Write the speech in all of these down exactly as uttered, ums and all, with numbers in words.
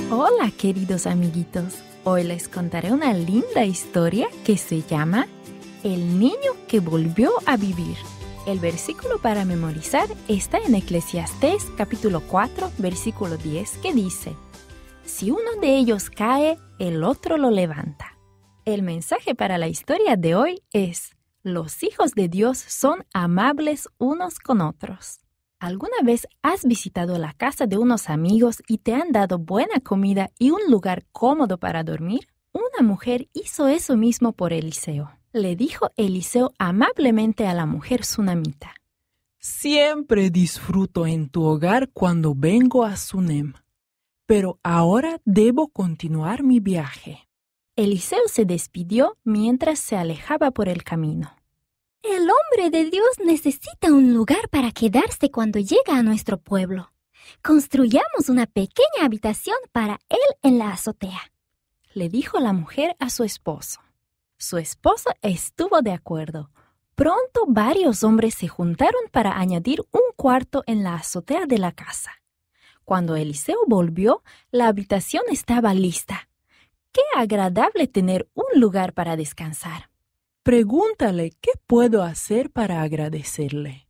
Hola, queridos amiguitos. Hoy les contaré una linda historia que se llama El niño que volvió a vivir. El versículo para memorizar está en Eclesiastés capítulo cuatro, versículo diez, que dice: Si uno de ellos cae, el otro lo levanta. El mensaje para la historia de hoy es: los hijos de Dios son amables unos con otros. ¿Alguna vez has visitado la casa de unos amigos y te han dado buena comida y un lugar cómodo para dormir? Una mujer hizo eso mismo por Eliseo. Le dijo Eliseo amablemente a la mujer sunamita: Siempre disfruto en tu hogar cuando vengo a Sunem, pero ahora debo continuar mi viaje. Eliseo se despidió mientras se alejaba por el camino. El hombre de Dios necesita un lugar para quedarse cuando llega a nuestro pueblo. Construyamos una pequeña habitación para él en la azotea, le dijo la mujer a su esposo. Su esposo estuvo de acuerdo. Pronto varios hombres se juntaron para añadir un cuarto en la azotea de la casa. Cuando Eliseo volvió, la habitación estaba lista. ¡Qué agradable tener un lugar para descansar! Pregúntale qué puedo hacer para agradecerle.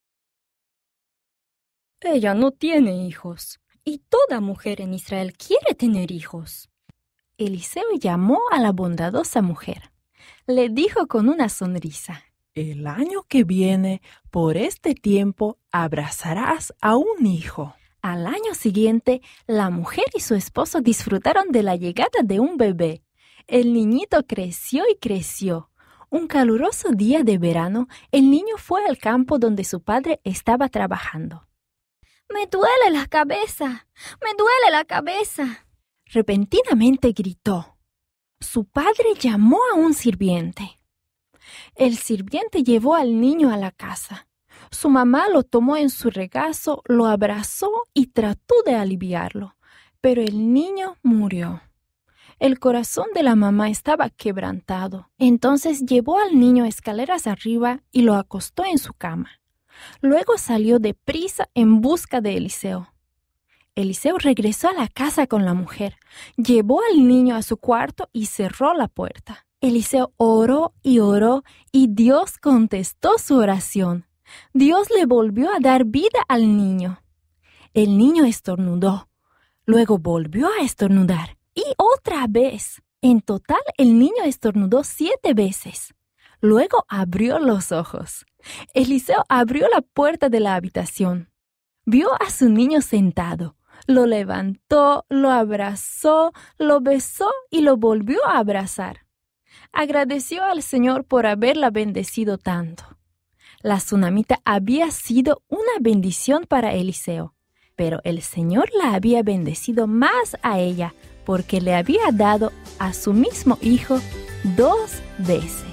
Ella no tiene hijos, y toda mujer en Israel quiere tener hijos. Eliseo llamó a la bondadosa mujer. Le dijo con una sonrisa: El año que viene, por este tiempo, abrazarás a un hijo. Al año siguiente, la mujer y su esposo disfrutaron de la llegada de un bebé. El niñito creció y creció. Un caluroso día de verano, el niño fue al campo donde su padre estaba trabajando. ¡Me duele la cabeza! ¡Me duele la cabeza! Repentinamente gritó. Su padre llamó a un sirviente. El sirviente llevó al niño a la casa. Su mamá lo tomó en su regazo, lo abrazó y trató de aliviarlo, pero el niño murió. El corazón de la mamá estaba quebrantado. Entonces llevó al niño escaleras arriba y lo acostó en su cama. Luego salió deprisa en busca de Eliseo. Eliseo regresó a la casa con la mujer, llevó al niño a su cuarto y cerró la puerta. Eliseo oró y oró y Dios contestó su oración. Dios le volvió a dar vida al niño. El niño estornudó. Luego volvió a estornudar. Y otra vez. En total, el niño estornudó siete veces. Luego abrió los ojos. Eliseo abrió la puerta de la habitación. Vio a su niño sentado. Lo levantó, lo abrazó, lo besó y lo volvió a abrazar. Agradeció al Señor por haberla bendecido tanto. La sunamita había sido una bendición para Eliseo, pero el Señor la había bendecido más a ella porque le había dado a su mismo hijo dos veces.